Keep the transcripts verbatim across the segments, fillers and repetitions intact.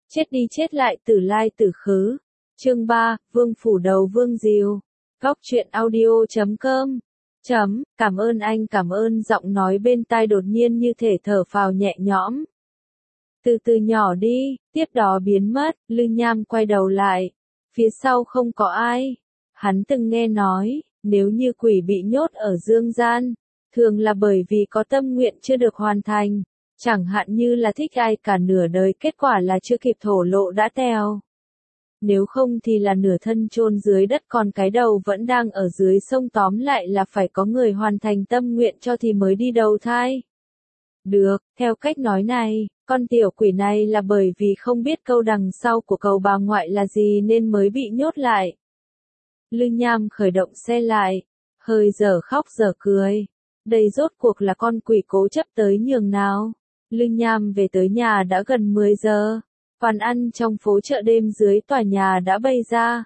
Chết đi chết lại tử lai tử khứ. Chương ba, Vương phủ đầu Vương Diều. Góc truyện audio chấm com. Chấm, cảm ơn anh, cảm ơn. Giọng nói bên tai đột nhiên như thể thở phào nhẹ nhõm. Từ từ nhỏ đi, tiếp đó biến mất. Lư Nham quay đầu lại. Phía sau không có ai. Hắn từng nghe nói, nếu như quỷ bị nhốt ở dương gian, thường là bởi vì có tâm nguyện chưa được hoàn thành. Chẳng hạn như là thích ai cả nửa đời, kết quả là chưa kịp thổ lộ đã teo. Nếu không thì là nửa thân chôn dưới đất còn cái đầu vẫn đang ở dưới sông, tóm lại là phải có người hoàn thành tâm nguyện cho thì mới đi đầu thai. Được, theo cách nói này, con tiểu quỷ này là bởi vì không biết câu đằng sau của cầu bà ngoại là gì nên mới bị nhốt lại. Lư Nham khởi động xe lại, hơi dở khóc dở cười. Đây rốt cuộc là con quỷ cố chấp tới nhường nào. Lư Nham về tới nhà đã gần mười giờ, quán ăn trong phố chợ đêm dưới tòa nhà đã bày ra.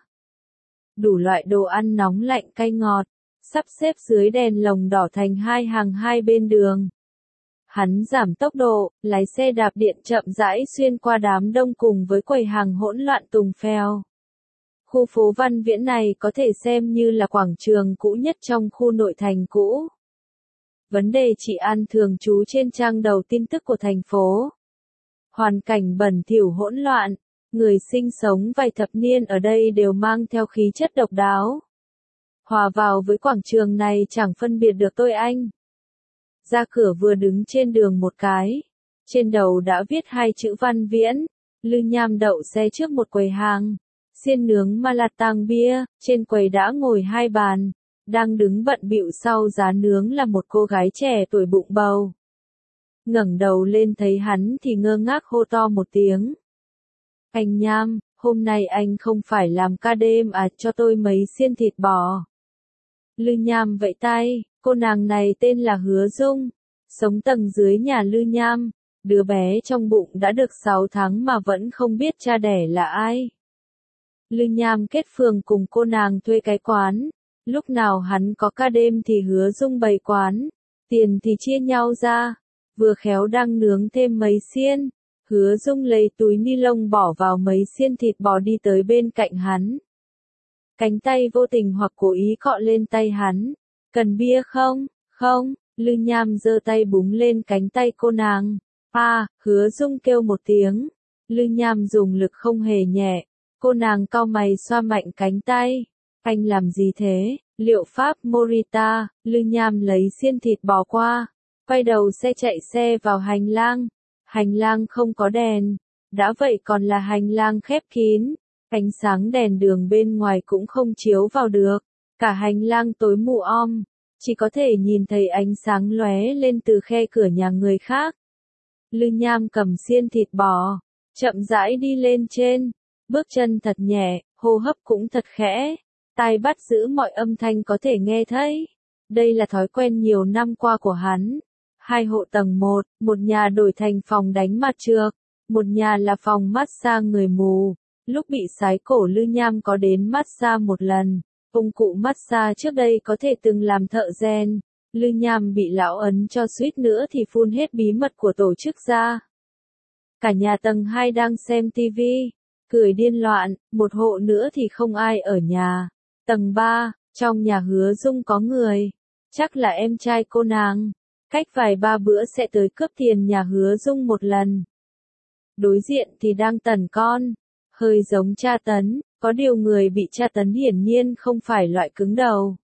Đủ loại đồ ăn nóng lạnh cay ngọt, sắp xếp dưới đèn lồng đỏ thành hai hàng hai bên đường. Hắn giảm tốc độ, lái xe đạp điện chậm rãi xuyên qua đám đông cùng với quầy hàng hỗn loạn tùng phèo. Khu phố Văn Viễn này có thể xem như là quảng trường cũ nhất trong khu nội thành cũ. Vấn đề trị an thường trú trên trang đầu tin tức của thành phố. Hoàn cảnh bẩn thỉu hỗn loạn, người sinh sống vài thập niên ở đây đều mang theo khí chất độc đáo. Hòa vào với quảng trường này chẳng phân biệt được tôi anh. Ra cửa vừa đứng trên đường một cái, trên đầu đã viết hai chữ Văn Viễn. Lư Nham đậu xe trước một quầy hàng, xiên nướng Malatang bia, trên quầy đã ngồi hai bàn. Đang đứng bận bịu sau giá nướng là một cô gái trẻ tuổi bụng bầu. Ngẩng đầu lên thấy hắn thì ngơ ngác hô to một tiếng. Anh Nham, hôm nay anh không phải làm ca đêm à, cho tôi mấy xiên thịt bò. Lư Nham vẫy tay, cô nàng này tên là Hứa Dung, sống tầng dưới nhà Lư Nham. Đứa bé trong bụng đã được sáu tháng mà vẫn không biết cha đẻ là ai. Lư Nham kết phường cùng cô nàng thuê cái quán. Lúc nào hắn có ca đêm thì Hứa Dung bày quán, tiền thì chia nhau ra. Vừa khéo đang nướng thêm mấy xiên, Hứa Dung lấy túi ni lông bỏ vào mấy xiên thịt bò đi tới bên cạnh hắn. Cánh tay vô tình hoặc cố ý cọ lên tay hắn. Cần bia không? Không. Lư Nham giơ tay búng lên cánh tay cô nàng. À, Hứa Dung kêu một tiếng. Lư Nham dùng lực không hề nhẹ. Cô nàng cau mày xoa mạnh cánh tay. Anh làm gì thế? Liệu pháp Morita. Lư Nham lấy xiên thịt bò qua, quay đầu xe chạy xe vào hành lang. Hành lang không có đèn, đã vậy còn là hành lang khép kín. Ánh sáng đèn đường bên ngoài cũng không chiếu vào được. Cả hành lang tối mù om, chỉ có thể nhìn thấy ánh sáng lóe lên từ khe cửa nhà người khác. Lư Nham cầm xiên thịt bò, chậm rãi đi lên trên, bước chân thật nhẹ, hô hấp cũng thật khẽ. Tai bắt giữ mọi âm thanh có thể nghe thấy. Đây là thói quen nhiều năm qua của hắn. Hai hộ tầng một, một nhà đổi thành phòng đánh mặt trược, một nhà là phòng massage người mù. Lúc bị sái cổ Lư Nham có đến massage một lần. Công cụ massage trước đây có thể từng làm thợ rèn. Lư Nham bị lão ấn cho suýt nữa thì phun hết bí mật của tổ chức ra. Cả nhà tầng hai đang xem tivi, cười điên loạn, một hộ nữa thì không ai ở nhà. Tầng ba, trong nhà Hứa Dung có người, chắc là em trai cô nàng, cách vài ba bữa sẽ tới cướp tiền nhà Hứa Dung một lần. Đối diện thì đang tần con, hơi giống tra tấn, có điều người bị tra tấn hiển nhiên không phải loại cứng đầu.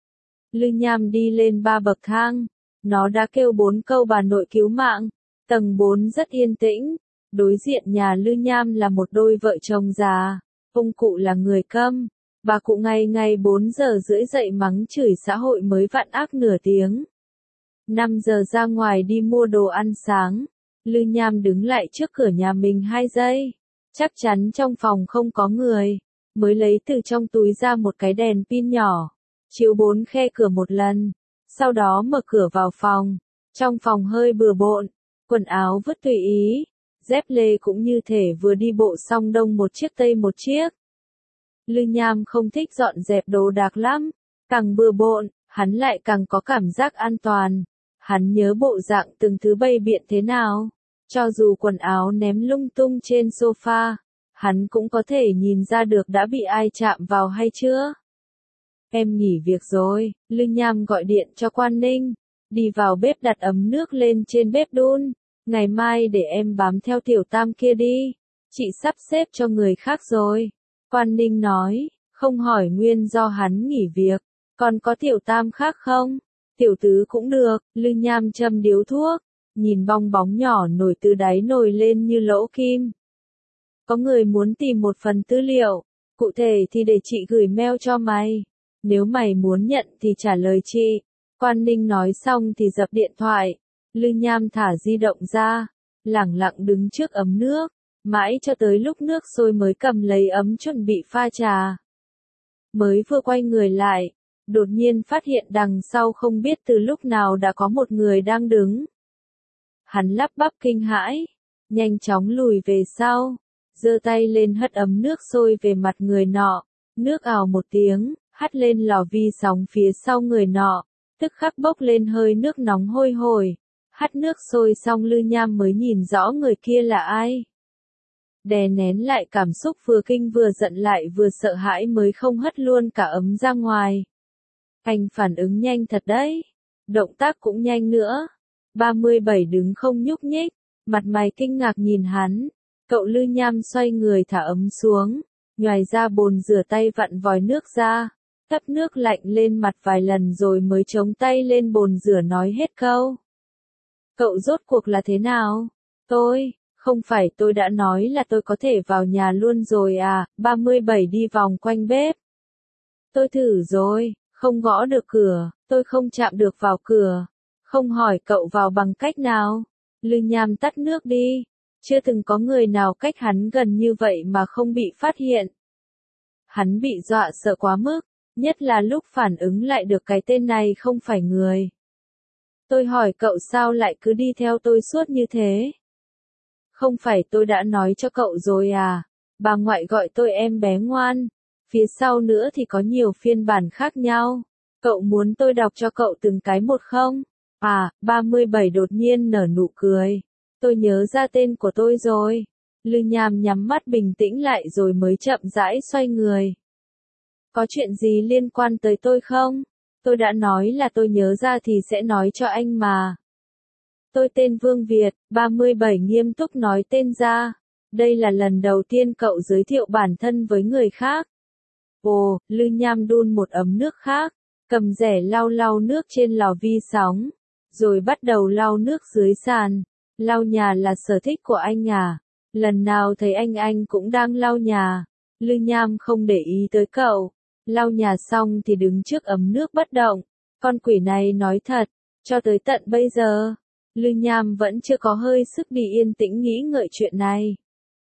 Lư Nham đi lên ba bậc thang, nó đã kêu bốn câu bà nội cứu mạng. Tầng bốn rất yên tĩnh, đối diện nhà Lư Nham là một đôi vợ chồng già, ông cụ là người câm. Bà cụ ngày ngày bốn giờ rưỡi dậy mắng chửi xã hội mới vặn ác nửa tiếng. năm giờ ra ngoài đi mua đồ ăn sáng. Lư Nham đứng lại trước cửa nhà mình hai giây. Chắc chắn trong phòng không có người. Mới lấy từ trong túi ra một cái đèn pin nhỏ. Chiếu bốn khe cửa một lần. Sau đó mở cửa vào phòng. Trong phòng hơi bừa bộn. Quần áo vứt tùy ý. Dép lê cũng như thể vừa đi bộ xong đông một chiếc tây một chiếc. Lư Nham không thích dọn dẹp đồ đạc lắm, càng bừa bộn, hắn lại càng có cảm giác an toàn. Hắn nhớ bộ dạng từng thứ bày biện thế nào. Cho dù quần áo ném lung tung trên sofa, hắn cũng có thể nhìn ra được đã bị ai chạm vào hay chưa. Em nghỉ việc rồi, Lư Nham gọi điện cho Quan Ninh, đi vào bếp đặt ấm nước lên trên bếp đun, ngày mai để em bám theo Tiểu Tam kia đi, chị sắp xếp cho người khác rồi. Quan Ninh nói, không hỏi nguyên do hắn nghỉ việc, còn có Tiểu Tam khác không? Tiểu Tứ cũng được, Lư Nham châm điếu thuốc, nhìn bong bóng nhỏ nổi từ đáy nồi lên như lỗ kim. Có người muốn tìm một phần tư liệu, cụ thể thì để chị gửi mail cho mày. Nếu mày muốn nhận thì trả lời chị. Quan Ninh nói xong thì dập điện thoại. Lư Nham thả di động ra, lẳng lặng đứng trước ấm nước, mãi cho tới lúc nước sôi mới cầm lấy ấm chuẩn bị pha trà. Mới vừa quay người lại, đột nhiên phát hiện đằng sau không biết từ lúc nào đã có một người đang đứng. Hắn lắp bắp kinh hãi, nhanh chóng lùi về sau, giơ tay lên hất ấm nước sôi về mặt người nọ, nước ào một tiếng, hắt lên lò vi sóng phía sau người nọ, tức khắc bốc lên hơi nước nóng hôi hổi. Hắt nước sôi xong Lư Nham mới nhìn rõ người kia là ai. Đè nén lại cảm xúc vừa kinh vừa giận lại vừa sợ hãi mới không hất luôn cả ấm ra ngoài. Anh phản ứng nhanh thật đấy, động tác cũng nhanh nữa. ba mươi bảy đứng không nhúc nhích, mặt mày kinh ngạc nhìn hắn. Cậu Lư Nham xoay người thả ấm xuống, nhoài ra bồn rửa tay vặn vòi nước ra, tấp nước lạnh lên mặt vài lần rồi mới chống tay lên bồn rửa nói hết câu. Cậu rốt cuộc là thế nào? Tôi, không phải tôi đã nói là tôi có thể vào nhà luôn rồi à, ba mươi bảy đi vòng quanh bếp. Tôi thử rồi, không gõ được cửa, tôi không chạm được vào cửa. Không hỏi cậu vào bằng cách nào? Lư Nham tắt nước đi. Chưa từng có người nào cách hắn gần như vậy mà không bị phát hiện. Hắn bị dọa sợ quá mức, nhất là lúc phản ứng lại được cái tên này không phải người. Tôi hỏi cậu sao lại cứ đi theo tôi suốt như thế? Không phải tôi đã nói cho cậu rồi à? Bà ngoại gọi tôi em bé ngoan. Phía sau nữa thì có nhiều phiên bản khác nhau. Cậu muốn tôi đọc cho cậu từng cái một không? À, ba mươi bảy đột nhiên nở nụ cười. Tôi nhớ ra tên của tôi rồi. Lư Nham nhắm mắt bình tĩnh lại rồi mới chậm rãi xoay người. Có chuyện gì liên quan tới tôi không? Tôi đã nói là tôi nhớ ra thì sẽ nói cho anh mà. Tôi tên Vương Việt, ba mươi bảy nghiêm túc nói tên ra. Đây là lần đầu tiên cậu giới thiệu bản thân với người khác. Ồ, Lư Nham đun một ấm nước khác, cầm rẻ lau lau nước trên lò vi sóng, rồi bắt đầu lau nước dưới sàn. Lau nhà là sở thích của anh à? Lần nào thấy anh anh cũng đang lau nhà. Lư Nham không để ý tới cậu. Lau nhà xong thì đứng trước ấm nước bất động. Con quỷ này nói thật, cho tới tận bây giờ, Lư Nham vẫn chưa có hơi sức đi yên tĩnh nghĩ ngợi chuyện này.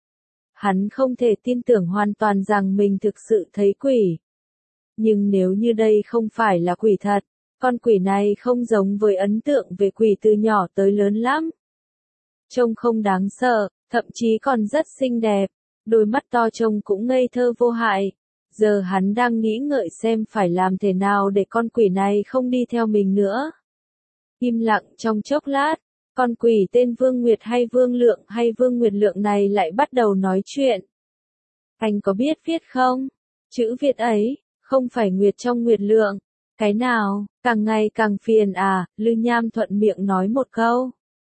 Hắn không thể tin tưởng hoàn toàn rằng mình thực sự thấy quỷ. Nhưng nếu như đây không phải là quỷ thật, con quỷ này không giống với ấn tượng về quỷ từ nhỏ tới lớn lắm. Trông không đáng sợ, thậm chí còn rất xinh đẹp, đôi mắt to trông cũng ngây thơ vô hại. Giờ hắn đang nghĩ ngợi xem phải làm thế nào để con quỷ này không đi theo mình nữa. Im lặng trong chốc lát, con quỷ tên Vương Nguyệt hay Vương Lượng hay Vương Nguyệt Lượng này lại bắt đầu nói chuyện. Anh có biết viết không? Chữ Việt ấy, không phải Nguyệt trong Nguyệt Lượng. Cái nào, càng ngày càng phiền à, Lư Nham thuận miệng nói một câu.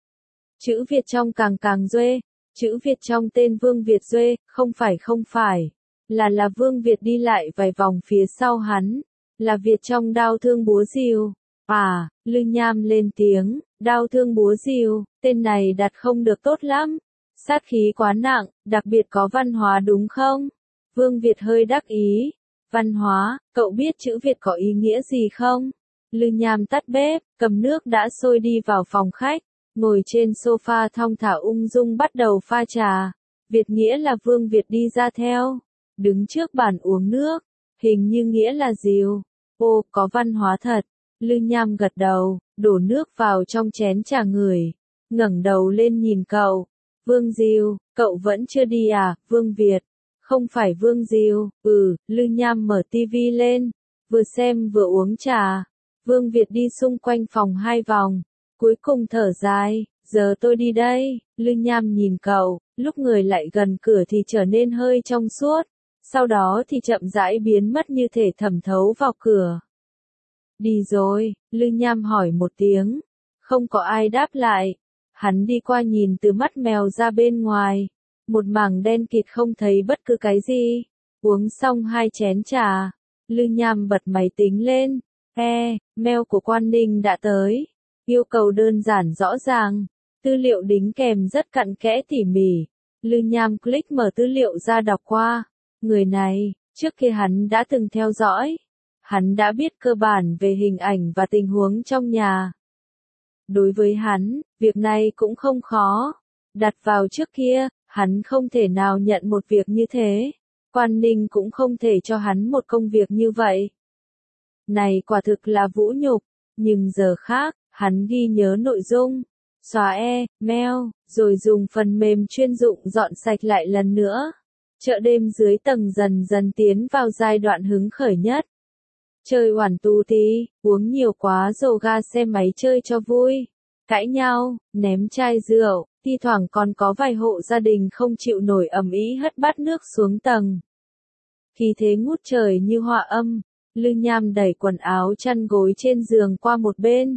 Chữ Việt trong càng càng Duê, chữ Việt trong tên Vương Việt Duê, không phải không phải. Là là Vương Việt đi lại vài vòng phía sau hắn, là Việt trong đao thương búa rìu. À, Lư Nham lên tiếng, đao thương búa rìu, tên này đặt không được tốt lắm. Sát khí quá nặng, đặc biệt có văn hóa đúng không? Vương Việt hơi đắc ý. Văn hóa, cậu biết chữ Việt có ý nghĩa gì không? Lư Nham tắt bếp, cầm nước đã sôi đi vào phòng khách, ngồi trên sofa thong thả ung dung bắt đầu pha trà. Việt nghĩa là Vương Việt đi ra theo. Đứng trước bàn uống nước, hình như nghĩa là rìu. Ô, có văn hóa thật. Lư Nham gật đầu, đổ nước vào trong chén trà người, ngẩng đầu lên nhìn cậu. Vương Diêu, cậu vẫn chưa đi à, Vương Việt? Không phải Vương Diêu, ừ, Lư Nham mở tivi lên, vừa xem vừa uống trà. Vương Việt đi xung quanh phòng hai vòng, cuối cùng thở dài, giờ tôi đi đây. Lư Nham nhìn cậu, lúc người lại gần cửa thì trở nên hơi trong suốt, sau đó thì chậm rãi biến mất như thể thẩm thấu vào cửa. Đi rồi, Lư Nham hỏi một tiếng. Không có ai đáp lại. Hắn đi qua nhìn từ mắt mèo ra bên ngoài. Một mảng đen kịt không thấy bất cứ cái gì. Uống xong hai chén trà. Lư Nham bật máy tính lên. E, mail của Quan Ninh đã tới. Yêu cầu đơn giản rõ ràng. Tư liệu đính kèm rất cặn kẽ tỉ mỉ. Lư Nham click mở tư liệu ra đọc qua. Người này, trước kia hắn đã từng theo dõi. Hắn đã biết cơ bản về hình ảnh và tình huống trong nhà. Đối với hắn, việc này cũng không khó. Đặt vào trước kia, hắn không thể nào nhận một việc như thế. Quan Ninh cũng không thể cho hắn một công việc như vậy. Này quả thực là vũ nhục, nhưng giờ khác, hắn ghi nhớ nội dung, xóa e, mail, rồi dùng phần mềm chuyên dụng dọn sạch lại lần nữa. Chợ đêm dưới tầng dần dần tiến vào giai đoạn hứng khởi nhất. Chơi oản tù tí, uống nhiều quá rồ ga xe máy chơi cho vui, cãi nhau, ném chai rượu, thi thoảng còn có vài hộ gia đình không chịu nổi ầm ĩ hất bát nước xuống tầng. Khí thế ngút trời như họa âm, Lư Nham đẩy quần áo chăn gối trên giường qua một bên.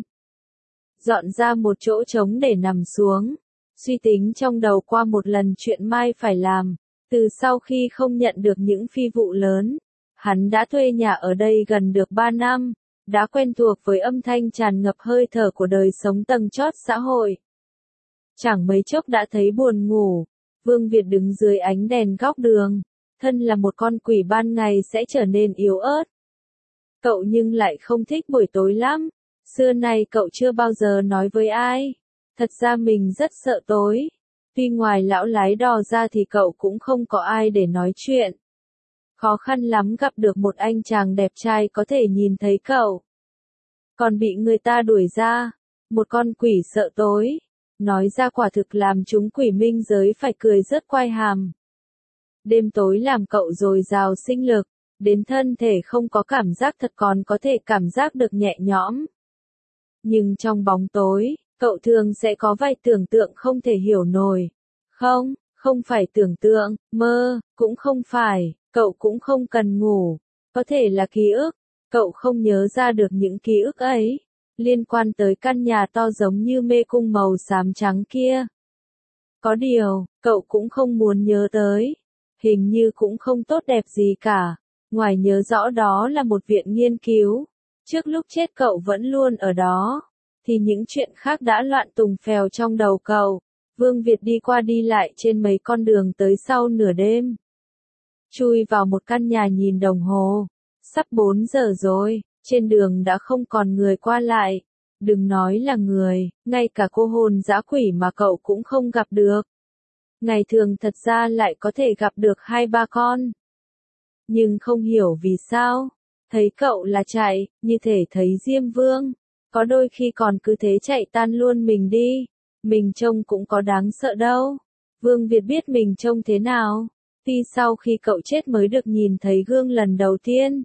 Dọn ra một chỗ trống để nằm xuống, suy tính trong đầu qua một lần chuyện mai phải làm. Từ sau khi không nhận được những phi vụ lớn, hắn đã thuê nhà ở đây gần được ba năm, đã quen thuộc với âm thanh tràn ngập hơi thở của đời sống tầng chót xã hội. Chẳng mấy chốc đã thấy buồn ngủ, Vương Việt đứng dưới ánh đèn góc đường, thân là một con quỷ ban ngày sẽ trở nên yếu ớt. Cậu nhưng lại không thích buổi tối lắm, xưa nay cậu chưa bao giờ nói với ai. Thật ra mình rất sợ tối. Tuy ngoài lão lái đò ra thì cậu cũng không có ai để nói chuyện. Khó khăn lắm gặp được một anh chàng đẹp trai có thể nhìn thấy cậu. Còn bị người ta đuổi ra. Một con quỷ sợ tối. Nói ra quả thực làm chúng quỷ minh giới phải cười rớt quai hàm. Đêm tối làm cậu dồi dào sinh lực. Đến thân thể không có cảm giác thật còn có thể cảm giác được nhẹ nhõm. Nhưng trong bóng tối, cậu thường sẽ có vài tưởng tượng không thể hiểu nổi. Không, không phải tưởng tượng, mơ, cũng không phải, cậu cũng không cần ngủ. Có thể là ký ức, cậu không nhớ ra được những ký ức ấy. Liên quan tới căn nhà to giống như mê cung màu xám trắng kia. Có điều, cậu cũng không muốn nhớ tới. Hình như cũng không tốt đẹp gì cả. Ngoài nhớ rõ đó là một viện nghiên cứu. Trước lúc chết cậu vẫn luôn ở đó. Thì những chuyện khác đã loạn tùng phèo trong đầu cậu. Vương Việt đi qua đi lại trên mấy con đường tới sau nửa đêm. Chui vào một căn nhà nhìn đồng hồ. Sắp bốn giờ rồi, trên đường đã không còn người qua lại. Đừng nói là người, ngay cả cô hồn dã quỷ mà cậu cũng không gặp được. Ngày thường thật ra lại có thể gặp được hai ba con. Nhưng không hiểu vì sao, thấy cậu là chạy, như thể thấy Diêm Vương. Có đôi khi còn cứ thế chạy tan luôn mình đi. Mình trông cũng có đáng sợ đâu. Vương Việt biết mình trông thế nào. Tuy sau khi cậu chết mới được nhìn thấy gương lần đầu tiên.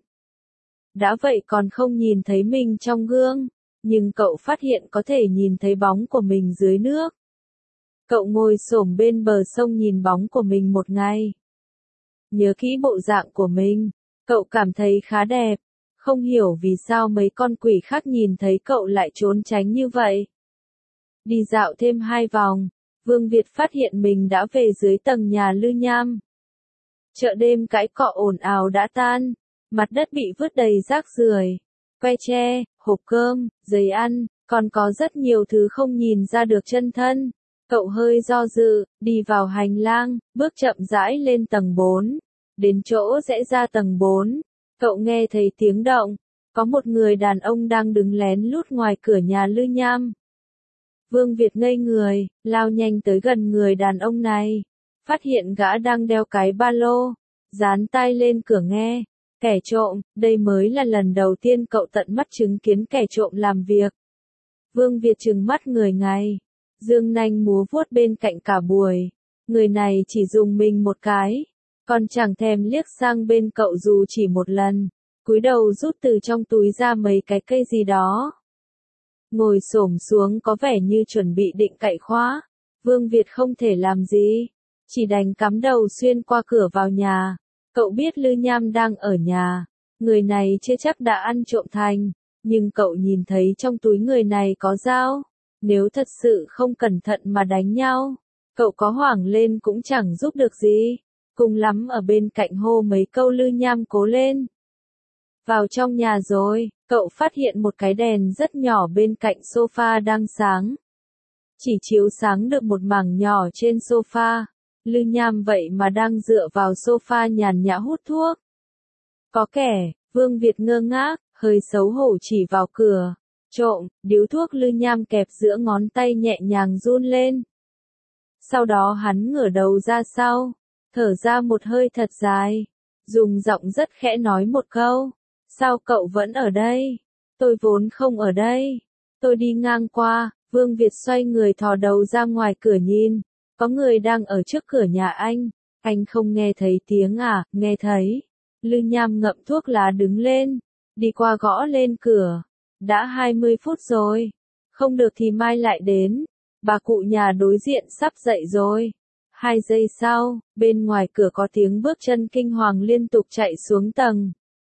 Đã vậy còn không nhìn thấy mình trong gương. Nhưng cậu phát hiện có thể nhìn thấy bóng của mình dưới nước. Cậu ngồi xổm bên bờ sông nhìn bóng của mình một ngày. Nhớ kỹ bộ dạng của mình. Cậu cảm thấy khá đẹp. Không hiểu vì sao mấy con quỷ khác nhìn thấy cậu lại trốn tránh như vậy. Đi dạo thêm hai vòng, Vương Việt phát hiện mình đã về dưới tầng nhà Lư Nham. Chợ đêm cãi cọ ồn ào đã tan, mặt đất bị vứt đầy rác rưởi, que tre, hộp cơm, giấy ăn, còn có rất nhiều thứ không nhìn ra được chân thân. Cậu hơi do dự, đi vào hành lang, bước chậm rãi lên tầng bốn. Đến chỗ rẽ ra tầng bốn, cậu nghe thấy tiếng động. Có một người đàn ông đang đứng lén lút ngoài cửa nhà Lư Nham. Vương Việt ngây người, lao nhanh tới gần người đàn ông này. Phát hiện gã đang đeo cái ba lô, dán tai lên cửa nghe. Kẻ trộm, đây mới là lần đầu tiên cậu tận mắt chứng kiến kẻ trộm làm việc. Vương Việt trừng mắt người ngay. Dương nanh múa vuốt bên cạnh cả buổi. Người này chỉ dùng mình một cái. Còn chẳng thèm liếc sang bên cậu dù chỉ một lần. Cúi đầu rút từ trong túi ra mấy cái cây gì đó. Ngồi xổm xuống có vẻ như chuẩn bị định cậy khóa. Vương Việt không thể làm gì, chỉ đành cắm đầu xuyên qua cửa vào nhà. Cậu biết Lư Nham đang ở nhà, người này chưa chắc đã ăn trộm thành, nhưng cậu nhìn thấy trong túi người này có dao, nếu thật sự không cẩn thận mà đánh nhau, cậu có hoảng lên cũng chẳng giúp được gì, cùng lắm ở bên cạnh hô mấy câu Lư Nham cố lên. Vào trong nhà rồi, cậu phát hiện một cái đèn rất nhỏ bên cạnh sofa đang sáng. Chỉ chiếu sáng được một mảng nhỏ trên sofa. Lư Nham vậy mà đang dựa vào sofa nhàn nhã hút thuốc. Có kẻ, Vương Việt ngơ ngác, hơi xấu hổ chỉ vào cửa. Trộm, điếu thuốc Lư Nham kẹp giữa ngón tay nhẹ nhàng run lên. Sau đó hắn ngửa đầu ra sau, thở ra một hơi thật dài, dùng giọng rất khẽ nói một câu. Sao cậu vẫn ở đây? Tôi vốn không ở đây. Tôi đi ngang qua. Vương Việt xoay người thò đầu ra ngoài cửa nhìn. Có người đang ở trước cửa nhà anh. Anh không nghe thấy tiếng à? Nghe thấy. Lư Nham ngậm thuốc lá đứng lên, đi qua gõ lên cửa. Đã hai mươi phút rồi. Không được thì mai lại đến. Bà cụ nhà đối diện sắp dậy rồi. Hai giây sau, bên ngoài cửa có tiếng bước chân kinh hoàng liên tục chạy xuống tầng.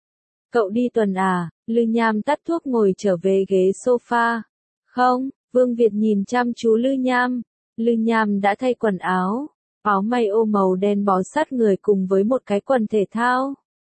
Cậu đi tuần à? Lư Nham tắt thuốc ngồi trở về ghế sofa. Không, Vương Việt nhìn chăm chú Lư Nham. Lư Nham đã thay quần áo, áo may ô màu đen bó sát người cùng với một cái quần thể thao.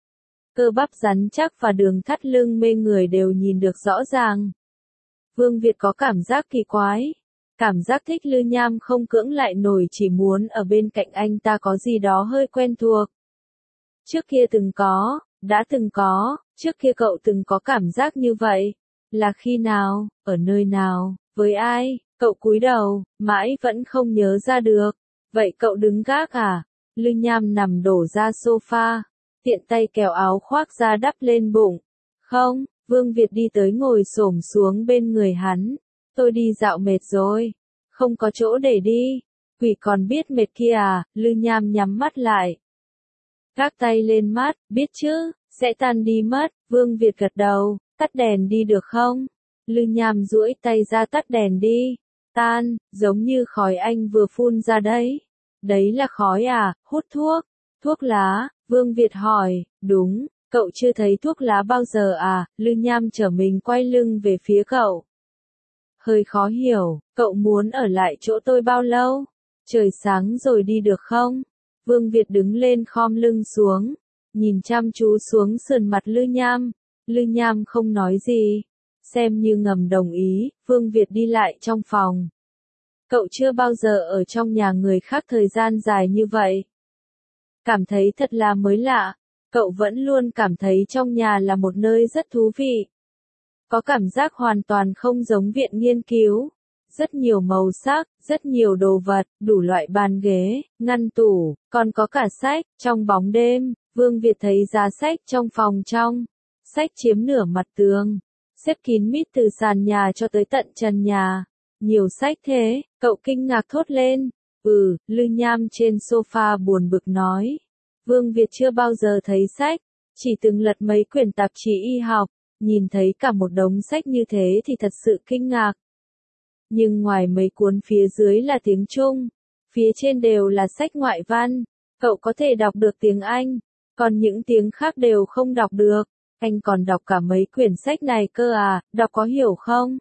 Cơ bắp rắn chắc và đường thắt lưng mê người đều nhìn được rõ ràng. Vương Việt có cảm giác kỳ quái. Cảm giác thích Lư Nham không cưỡng lại nổi, chỉ muốn ở bên cạnh anh ta có gì đó hơi quen thuộc. Trước kia từng có, đã từng có, trước kia cậu từng có cảm giác như vậy. Là khi nào, ở nơi nào, với ai? Cậu cúi đầu, mãi vẫn không nhớ ra được. Vậy cậu đứng gác à? Lư Nham nằm đổ ra sofa, tiện tay kéo áo khoác ra đắp lên bụng. Không, Vương Việt đi tới ngồi xổm xuống bên người hắn. Tôi đi dạo mệt rồi, không có chỗ để đi. Quỷ còn biết mệt kia à? Lư Nham nhắm mắt lại, gác tay lên mắt, biết chứ, sẽ tan đi mất. Vương Việt gật đầu, tắt đèn đi được không? Lư Nham duỗi tay ra tắt đèn đi. Tan, giống như khói anh vừa phun ra đấy. Đấy là khói à? Hút thuốc? Thuốc lá? Vương Việt hỏi. Đúng, cậu chưa thấy thuốc lá bao giờ à? Lư Nham trở mình quay lưng về phía cậu. Hơi khó hiểu, cậu muốn ở lại chỗ tôi bao lâu? Trời sáng rồi đi được không? Vương Việt đứng lên khom lưng xuống, nhìn chăm chú xuống sườn mặt Lư Nham. Lư Nham không nói gì, xem như ngầm đồng ý. Vương Việt đi lại trong phòng. Cậu chưa bao giờ ở trong nhà người khác thời gian dài như vậy. Cảm thấy thật là mới lạ. Cậu vẫn luôn cảm thấy trong nhà là một nơi rất thú vị. Có cảm giác hoàn toàn không giống viện nghiên cứu. Rất nhiều màu sắc, rất nhiều đồ vật, đủ loại bàn ghế, ngăn tủ, còn có cả sách. Trong bóng đêm, Vương Việt thấy giá sách trong phòng trong. Sách chiếm nửa mặt tường, xếp kín mít từ sàn nhà cho tới tận trần nhà. Nhiều sách thế, cậu kinh ngạc thốt lên. Ừ, Lư Nham trên sofa buồn bực nói. Vương Việt chưa bao giờ thấy sách, chỉ từng lật mấy quyển tạp chí y học, nhìn thấy cả một đống sách như thế thì thật sự kinh ngạc. Nhưng ngoài mấy cuốn phía dưới là tiếng Trung, phía trên đều là sách ngoại văn, cậu có thể đọc được tiếng Anh, còn những tiếng khác đều không đọc được. Anh còn đọc cả mấy quyển sách này cơ à, đọc có hiểu không?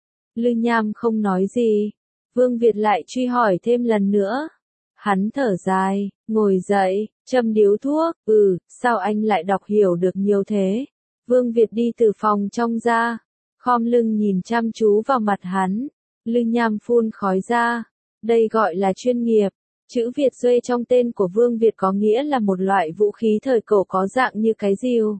Lư Nham không nói gì. Vương Việt lại truy hỏi thêm lần nữa. Hắn thở dài, ngồi dậy, châm điếu thuốc. Ừ, sao anh lại đọc hiểu được nhiều thế? Vương Việt đi từ phòng trong ra, khom lưng nhìn chăm chú vào mặt hắn. Lư Nham phun khói ra. Đây gọi là chuyên nghiệp. Chữ Việt Duê trong tên của Vương Việt có nghĩa là một loại vũ khí thời cổ có dạng như cái rìu.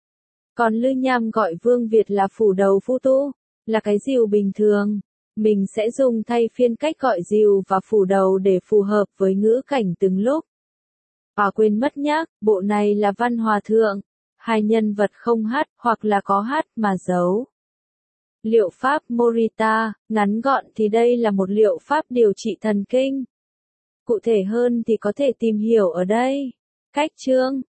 Còn Lư Nham gọi Vương Việt là phủ đầu phu tu, là cái rìu bình thường. Mình sẽ dùng thay phiên cách gọi rìu và phủ đầu để phù hợp với ngữ cảnh từng lúc. À quên mất nhắc, bộ này là Văn Hòa Thượng. Hai nhân vật không hát, hoặc là có hát mà giấu. Liệu pháp Morita, ngắn gọn thì đây là một liệu pháp điều trị thần kinh. Cụ thể hơn thì có thể tìm hiểu ở đây. Cách chương